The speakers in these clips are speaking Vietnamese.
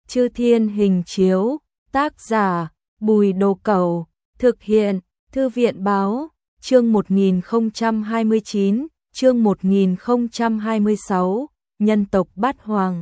Chư Thiên Hình Chiếu, tác giả Bùi Đồ Cẩu, thực hiện Thư viện Báo, chương 1029, chương 1026, nhân tộc Bát Hoàng.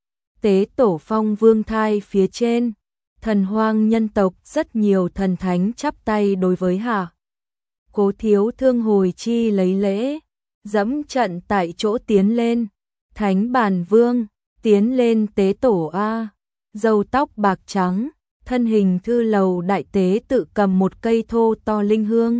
Tế Tổ Phong Vương thai phía trên, thần hoang nhân tộc rất nhiều thần thánh chắp tay đối với Hạ. Cố Thiếu Thương hồi chi lấy lễ, dẫm trận tại chỗ tiến lên, Thánh Bản Vương, tiến lên tế tổ a. Râu tóc bạc trắng, thân hình thư lầu đại tế tự cầm một cây thô to linh hương.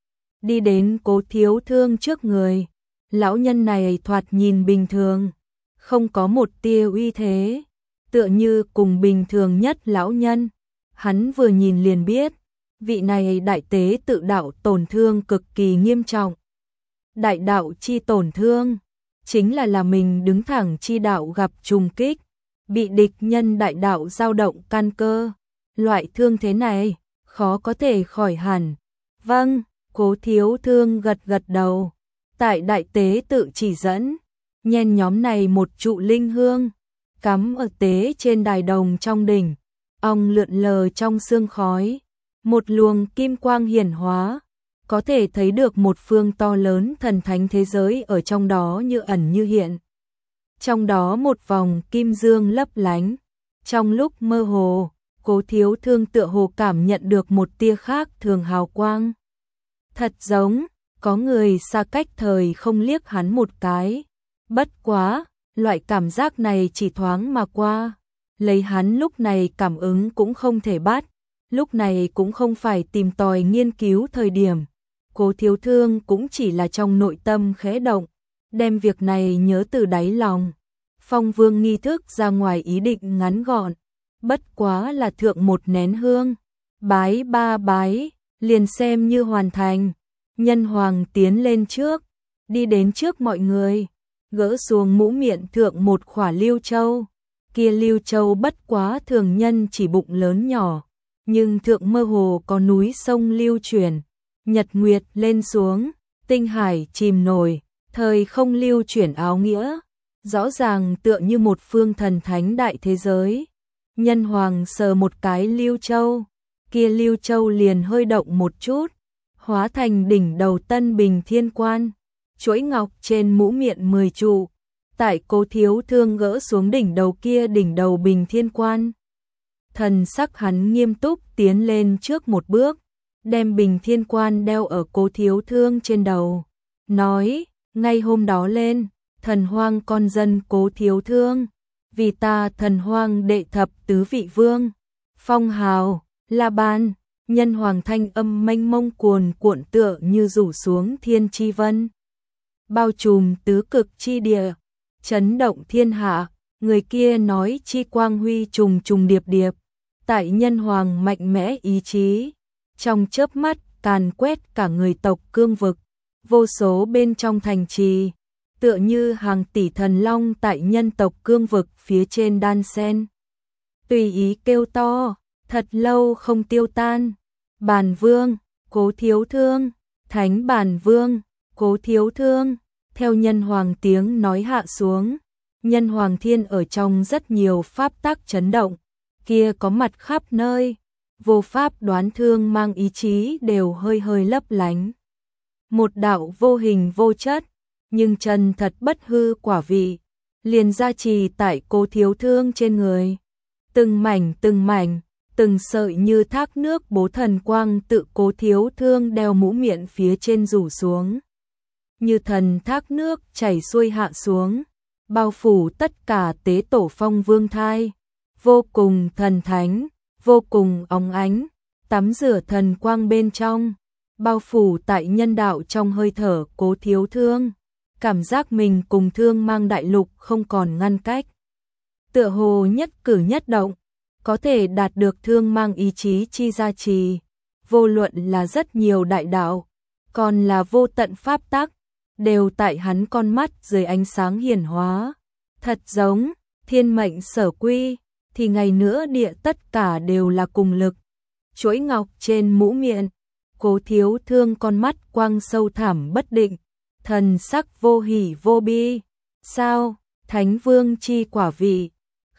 Đi đến Cố Thiếu Thương trước người, lão nhân này thoạt nhìn bình thường, không có một tia uy thế, tựa như cùng bình thường nhất lão nhân. Hắn vừa nhìn liền biết, vị này đại tế tự đạo tổn thương cực kỳ nghiêm trọng. Đại đạo chi tổn thương, chính là mình đứng thẳng chi đạo gặp trùng kích, bị địch nhân đại đạo dao động căn cơ. Loại thương thế này, khó có thể khỏi hẳn. Vâng, Cố Thiếu Thương gật gật đầu. Tại đại tế tự chỉ dẫn, nhen nhóm này một trụ linh hương, cắm ở tế trên đài đồng trong đỉnh, ong lượn lờ trong sương khói. Một luồng kim quang hiển hóa, có thể thấy được một phương to lớn thần thánh thế giới ở trong đó như ẩn như hiện. Trong đó một vòng kim dương lấp lánh, trong lúc mơ hồ, Cố Thiếu Thương tựa hồ cảm nhận được một tia khác thường hào quang. Thật giống, có người xa cách thời không liếc hắn một cái. Bất quá, loại cảm giác này chỉ thoáng mà qua. Lấy hắn lúc này cảm ứng cũng không thể bắt. Lúc này cũng không phải tìm tòi nghiên cứu thời điểm. Cố Thiếu Thương cũng chỉ là trong nội tâm khẽ động, đem việc này nhớ từ đáy lòng. Phong Vương nghi thức ra ngoài ý định ngắn gọn, bất quá là thượng một nén hương, bái ba bái, liền xem như hoàn thành. Nhân Hoàng tiến lên trước, đi đến trước mọi người, gỡ xuống mũ miệng thượng một khỏa lưu châu. Kia lưu châu bất quá thường nhân chỉ bụng lớn nhỏ, nhưng thượng mơ hồ có núi sông lưu chuyển, nhật nguyệt lên xuống, tinh hải chìm nổi, thời không lưu chuyển áo nghĩa, rõ ràng tựa như một phương thần thánh đại thế giới. Nhân Hoàng sờ một cái lưu châu, kia lưu châu liền hơi động một chút, hóa thành đỉnh đầu Tân Bình Thiên Quan, chuỗi ngọc trên mũ miệng 10 trụ. Tại Cố Thiếu Thương gỡ xuống đỉnh đầu kia đỉnh đầu Bình Thiên Quan, thần sắc hắn nghiêm túc tiến lên trước một bước, đem Bình Thiên Quan đeo ở Cố Thiếu Thương trên đầu, nói: ngay hôm đó lên, thần hoang con dân Cố Thiếu Thương, vì ta thần hoang đệ thập tứ vị vương, phong hào La Ban. Nhân Hoàng thanh âm mênh mông cuồn cuộn tựa như rủ xuống thiên chi vân, bao trùm tứ cực chi địa, chấn động thiên hạ. Người kia nói chi quang huy trùng trùng điệp điệp, tại Nhân Hoàng mạnh mẽ ý chí, trong chớp mắt càn quét cả người tộc cương vực, vô số bên trong thành trì, tựa như hàng tỷ thần long tại nhân tộc cương vực phía trên đan sen, tùy ý kêu to, thật lâu không tiêu tan. Bản Vương, Cố Thiếu Thương, Thánh Bản Vương, Cố Thiếu Thương. Theo Nhân Hoàng tiếng nói hạ xuống, Nhân Hoàng thiên ở trong rất nhiều pháp tắc chấn động, kia có mặt khắp nơi, vô pháp đoán thương mang ý chí đều hơi hơi lấp lánh. Một đạo vô hình vô chất, nhưng chân thật bất hư quả vị, liền gia trì tại Cố Thiếu Thương trên người. Từng mảnh, từng sợi như thác nước bố thần quang tự Cố Thiếu Thương đeo mũ miệng phía trên rủ xuống. Như thần thác nước chảy xuôi hạ xuống, bao phủ tất cả tế tổ Phong Vương thai, vô cùng thần thánh, vô cùng óng ánh, tắm rửa thần quang bên trong, bao phủ tại nhân đạo trong hơi thở Cố Thiếu Thương, cảm giác mình cùng Thương Mang đại lục không còn ngăn cách. Tựa hồ nhất cử nhất động, có thể đạt được Thương Mang ý chí chi gia trì, vô luận là rất nhiều đại đạo, còn là vô tận pháp tắc, đều tại hắn con mắt dưới ánh sáng hiển hóa. Thật giống, thiên mệnh sở quy, thì ngày nữa địa tất cả đều là cùng lực. Chuỗi ngọc trên mũ miệng, Cố Thiếu Thương con mắt quang sâu thẳm bất định, thần sắc vô hỉ vô bi. Sao, Thánh Vương chi quả vị,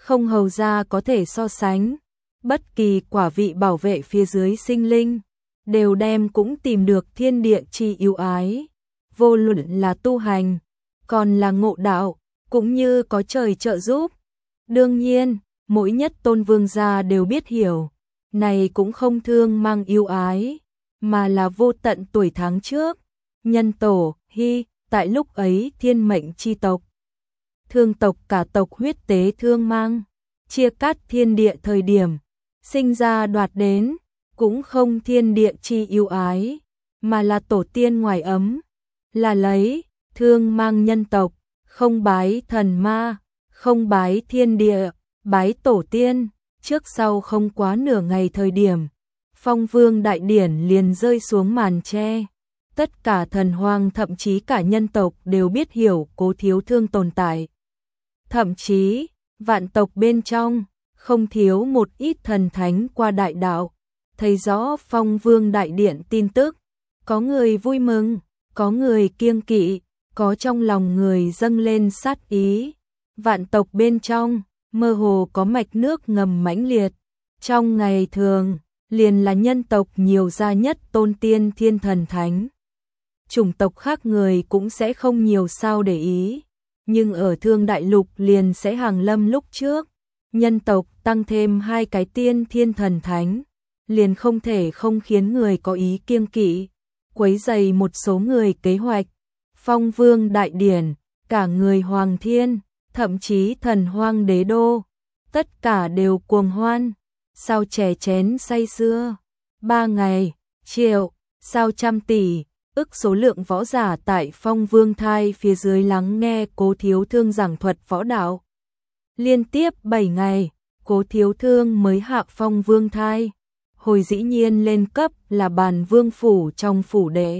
không hầu ra có thể so sánh. Bất kỳ quả vị bảo vệ phía dưới sinh linh, đều đem cũng tìm được thiên địa chi ưu ái. Vô luận là tu hành, còn là ngộ đạo, cũng như có trời trợ giúp. Đương nhiên, mỗi nhất tôn vương gia đều biết hiểu, này cũng không thương mang ưu ái, mà là vô tận tuổi tháng trước. Nhân tổ, Hy, tại lúc ấy thiên mệnh chi tộc, thương tộc cả tộc huyết tế thương mang, chia cắt thiên địa thời điểm, sinh ra đoạt đến, cũng không thiên địa chi ưu ái, mà là tổ tiên ngoài ấm, là lấy, thương mang nhân tộc, không bái thần ma, không bái thiên địa, bái tổ tiên. Trước sau không quá nửa ngày thời điểm, Phong Vương đại điển liền rơi xuống màn tre. Tất cả thần hoang thậm chí cả nhân tộc đều biết hiểu Cố Thiếu Thương tồn tại. Thậm chí, vạn tộc bên trong, không thiếu một ít thần thánh qua đại đạo, thấy rõ Phong Vương đại điện tin tức. Có người vui mừng, có người kiêng kỵ, có trong lòng người dâng lên sát ý. Vạn tộc bên trong, mơ hồ có mạch nước ngầm mãnh liệt. Trong ngày thường, liền là nhân tộc nhiều gia nhất tôn tiên thiên thần thánh. Chủng tộc khác người cũng sẽ không nhiều sao để ý, nhưng ở Thương Đại Lục liền sẽ hàng lâm lúc trước. Nhân tộc tăng thêm 2 cái tiên thiên thần thánh, liền không thể không khiến người có ý kiêng kỵ, quấy rầy một số người kế hoạch. Phong Vương đại điển, cả người hoàng thiên, thậm chí thần hoang đế đô, tất cả đều cuồng hoan, sao chè chén say sưa. 3 ngày, triệu, sao trăm tỷ, ức số lượng võ giả tại Phong Vương thai phía dưới lắng nghe Cố Thiếu Thương giảng thuật võ đạo. Liên tiếp 7 ngày, Cố Thiếu Thương mới hạ Phong Vương thai, hồi dĩ nhiên lên cấp là bàn vương phủ trong phủ đệ.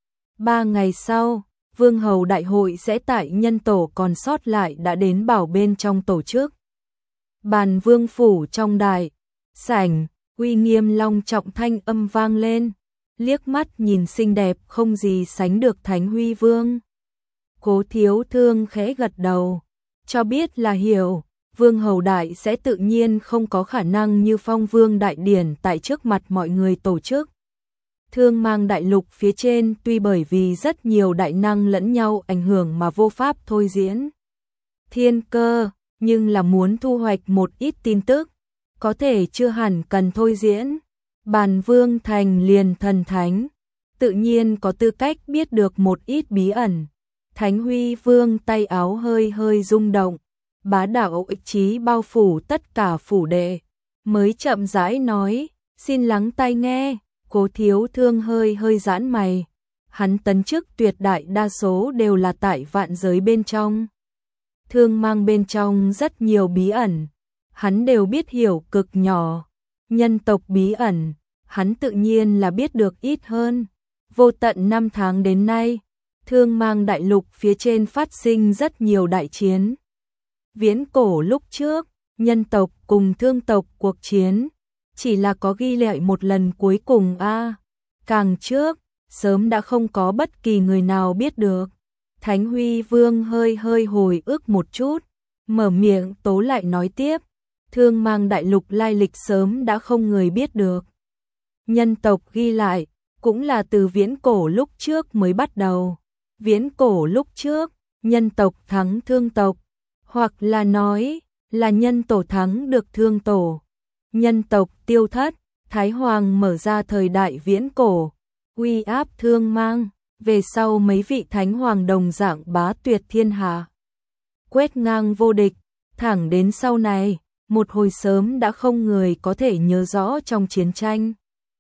3 ngày sau, Vương hầu đại hội sẽ tại nhân tổ còn sót lại đã đến bảo bên trong tổ chức. Bàn vương phủ trong đại sảnh, uy nghiêm long trọng thanh âm vang lên, liếc mắt nhìn xinh đẹp không gì sánh được Thánh Huy Vương. Cố Thiếu Thương khẽ gật đầu, cho biết là hiểu, Vương hầu đại sẽ tự nhiên không có khả năng như Phong Vương đại điển tại trước mặt mọi người tổ chức. Thương mang đại lục phía trên tuy bởi vì rất nhiều đại năng lẫn nhau ảnh hưởng mà vô pháp thôi diễn thiên cơ, nhưng là muốn thu hoạch một ít tin tức, có thể chưa hẳn cần thôi diễn. Bàn Vương thành liền thần thánh, tự nhiên có tư cách biết được một ít bí ẩn. Thánh Huy Vương tay áo hơi hơi rung động, bá đạo ích chí bao phủ tất cả phủ đệ, mới chậm rãi nói, xin lắng tai nghe. Cố Thiếu Thương hơi hơi giãn mày, hắn tấn chức tuyệt đại đa số đều là tại vạn giới bên trong. Thương mang bên trong rất nhiều bí ẩn, hắn đều biết hiểu cực nhỏ. Nhân tộc bí ẩn, hắn tự nhiên là biết được ít hơn. Vô tận 5 tháng đến nay, Thương mang đại lục phía trên phát sinh rất nhiều đại chiến. Viễn cổ lúc trước, nhân tộc cùng thương tộc cuộc chiến, chỉ là có ghi lại một lần cuối cùng càng trước, sớm đã không có bất kỳ người nào biết được. Thánh Huy Vương hơi hơi hồi ức một chút, mở miệng tố lại nói tiếp, Thương mang đại lục lai lịch sớm đã không người biết được. Nhân tộc ghi lại, cũng là từ viễn cổ lúc trước mới bắt đầu. Viễn cổ lúc trước, nhân tộc thắng thương tộc, hoặc là nói là nhân tổ thắng được thương tổ. Nhân tộc tiêu thất, Thái Hoàng mở ra thời đại viễn cổ, uy áp thương mang, về sau mấy vị Thánh Hoàng đồng dạng bá tuyệt thiên hạ, quét ngang vô địch, thẳng đến sau này, một hồi sớm đã không người có thể nhớ rõ trong chiến tranh.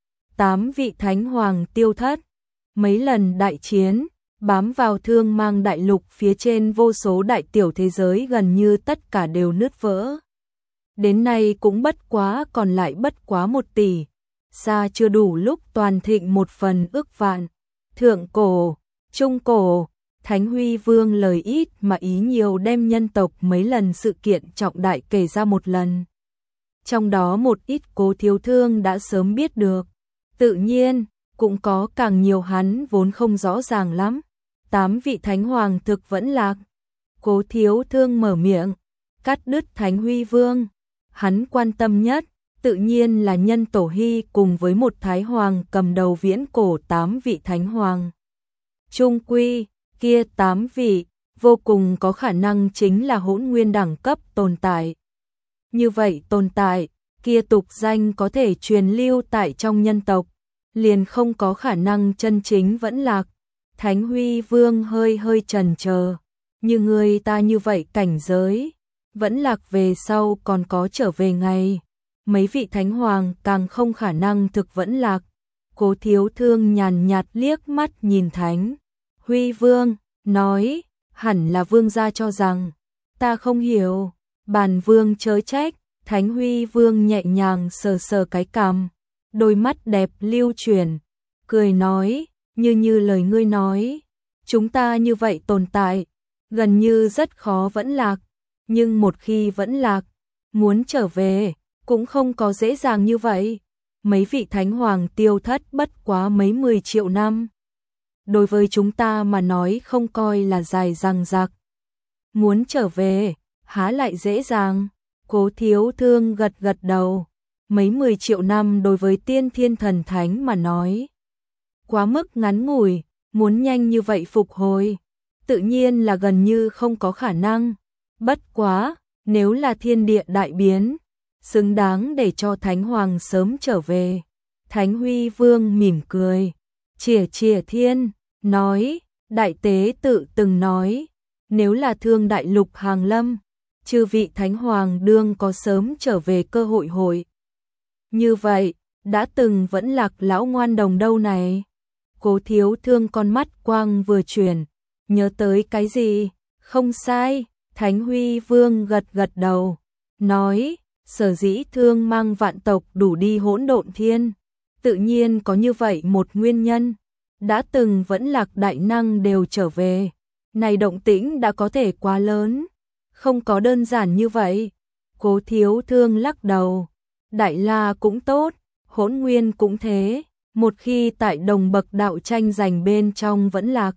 8 vị Thánh Hoàng tiêu thất, mấy lần đại chiến, bám vào thương mang đại lục phía trên vô số đại tiểu thế giới gần như tất cả đều nứt vỡ. Đến nay cũng bất quá còn lại bất quá 1 tỷ, xa chưa đủ lúc toàn thịnh 1 phần ức vạn. Thượng cổ, trung cổ, Thánh Huy Vương lời ít mà ý nhiều đem nhân tộc mấy lần sự kiện trọng đại kể ra một lần. Trong đó một ít Cố Thiếu Thương đã sớm biết được, tự nhiên cũng có càng nhiều hắn vốn không rõ ràng lắm. 8 vị Thánh Hoàng thực vẫn lạc. Cố Thiếu Thương mở miệng, cắt đứt Thánh Huy Vương. Hắn quan tâm nhất, tự nhiên là Nhân Tổ Hy cùng với một Thái Hoàng cầm đầu viễn cổ 8 vị Thánh Hoàng. Trung quy, kia 8 vị, vô cùng có khả năng chính là hỗn nguyên đẳng cấp tồn tại. Như vậy tồn tại, kia tục danh có thể truyền lưu tại trong nhân tộc, liền không có khả năng chân chính vẫn lạc. Thánh Huy Vương hơi hơi chần chờ, như người ta như vậy cảnh giới, vẫn lạc về sau còn có trở về ngày. Mấy vị Thánh Hoàng càng không khả năng thực vẫn lạc. Cố Thiếu Thương nhàn nhạt liếc mắt nhìn Thánh Huy Vương, nói, hẳn là vương gia cho rằng, ta không hiểu. Bản vương chớ trách. Thánh Huy Vương nhẹ nhàng sờ sờ cái cằm, đôi mắt đẹp lưu chuyển, cười nói, như lời ngươi nói, chúng ta như vậy tồn tại, gần như rất khó vẫn lạc, nhưng một khi vẫn lạc, muốn trở về, cũng không có dễ dàng như vậy. Mấy vị Thánh Hoàng tiêu thất bất quá mấy 10 triệu năm. Đối với chúng ta mà nói không coi là dài dằng dặc. Muốn trở về, há lại dễ dàng. Cố Thiếu Thương gật gật đầu, mấy 10 triệu năm đối với tiên thiên thần thánh mà nói. Quá mức ngắn ngủi, muốn nhanh như vậy phục hồi, tự nhiên là gần như không có khả năng. Bất quá, nếu là thiên địa đại biến, xứng đáng để cho Thánh Hoàng sớm trở về. Thánh Huy Vương mỉm cười, chìa thiên, nói, đại tế tự từng nói, nếu là thương đại lục hàng lâm, chư vị Thánh Hoàng đương có sớm trở về cơ hội. Như vậy, đã từng vẫn lạc lão ngoan đồng đâu này. Cố Thiếu Thương con mắt quang vừa chuyển, nhớ tới cái gì, không sai, Thánh Huy Vương gật gật đầu, nói, sở dĩ thương mang vạn tộc đủ đi hỗn độn thiên, tự nhiên có như vậy một nguyên nhân, đã từng vẫn lạc đại năng đều trở về, này động tĩnh đã có thể quá lớn. Không có đơn giản như vậy. Cố Thiếu Thương lắc đầu. Đại La cũng tốt, Hỗn Nguyên cũng thế. Một khi tại đồng bậc đạo tranh giành bên trong vẫn lạc,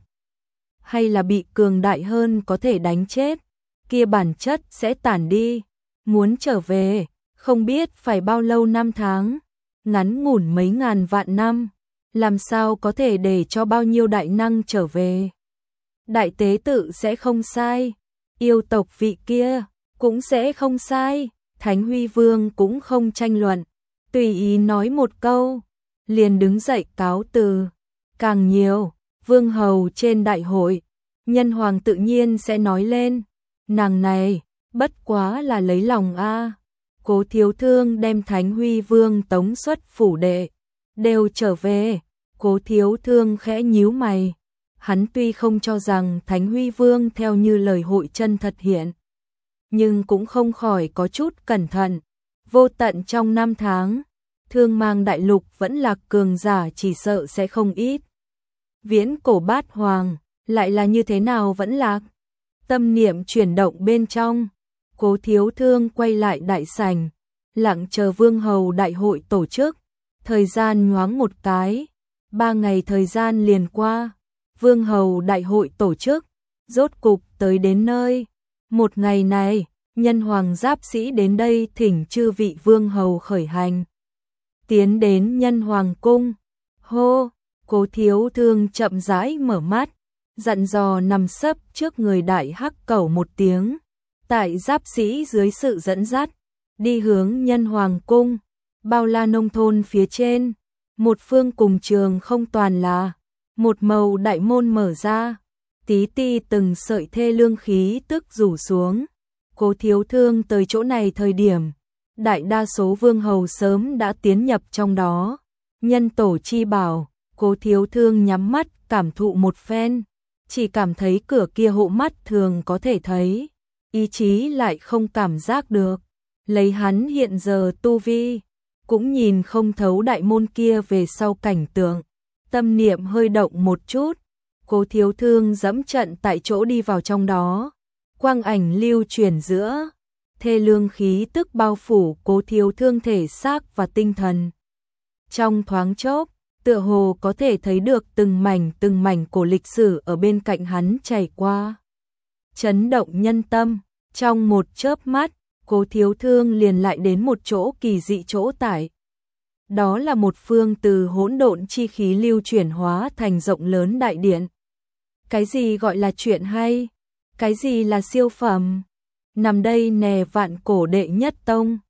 hay là bị cường đại hơn có thể đánh chết, kia bản chất sẽ tản đi. Muốn trở về, không biết phải bao lâu năm tháng, ngắn ngủn mấy ngàn vạn năm, làm sao có thể để cho bao nhiêu đại năng trở về. Đại tế tự sẽ không sai. Yêu tộc vị kia cũng sẽ không sai, Thánh Huy Vương cũng không tranh luận, tùy ý nói một câu, liền đứng dậy cáo từ. Càng nhiều, vương hầu trên đại hội, Nhân Hoàng tự nhiên sẽ nói lên, nàng này, bất quá là lấy lòng a. Cố Thiếu Thương đem Thánh Huy Vương tống xuất phủ đệ, đều trở về. Cố Thiếu Thương khẽ nhíu mày. Hắn tuy không cho rằng Thánh Huy Vương theo như lời hội chân thật hiện, nhưng cũng không khỏi có chút cẩn thận. Vô tận trong năm tháng, Thương Mang đại lục vẫn lạc cường giả chỉ sợ sẽ không ít. Viễn cổ Bát Hoàng, lại là như thế nào vẫn lạc? Tâm niệm chuyển động bên trong, Cố Thiếu Thương quay lại đại sảnh, lặng chờ Vương hầu đại hội tổ chức. Thời gian nhoáng một cái, 3 ngày thời gian liền qua. Vương hầu đại hội tổ chức, rốt cục tới đến nơi. Một ngày này, Nhân Hoàng giáp sĩ đến đây thỉnh chư vị vương hầu khởi hành. Tiến đến Nhân Hoàng cung. Hô, Cố Thiếu Thương chậm rãi mở mắt, dặn dò nằm sấp trước người đại hắc cẩu một tiếng. Tại giáp sĩ dưới sự dẫn dắt, đi hướng Nhân Hoàng cung. Bao la nông thôn phía trên, một phương cùng trường không toàn là một màu đại môn mở ra, tí ti từng sợi thê lương khí tức rủ xuống. Cố Thiếu Thương tới chỗ này thời điểm, đại đa số vương hầu sớm đã tiến nhập trong đó. Nhân tổ chi bảo, Cố Thiếu Thương nhắm mắt cảm thụ một phen, chỉ cảm thấy cửa kia hộ mắt thường có thể thấy, ý chí lại không cảm giác được. Lấy hắn hiện giờ tu vi, cũng nhìn không thấu đại môn kia về sau cảnh tượng. Tâm niệm hơi động một chút, Cố Thiếu Thương dẫm trận tại chỗ đi vào trong đó. Quang ảnh lưu chuyển giữa, thê lương khí tức bao phủ Cố Thiếu Thương thể xác và tinh thần. Trong thoáng chốc, tựa hồ có thể thấy được từng mảnh của lịch sử ở bên cạnh hắn chảy qua. Chấn động nhân tâm, Trong một chớp mắt, Cố Thiếu Thương liền lại đến một chỗ kỳ dị chỗ tải. Đó là một phương từ hỗn độn chi khí lưu chuyển hóa thành rộng lớn đại điện. Cái gì gọi là chuyện hay? Cái gì là siêu phẩm? Nằm đây nè vạn cổ đệ nhất tông.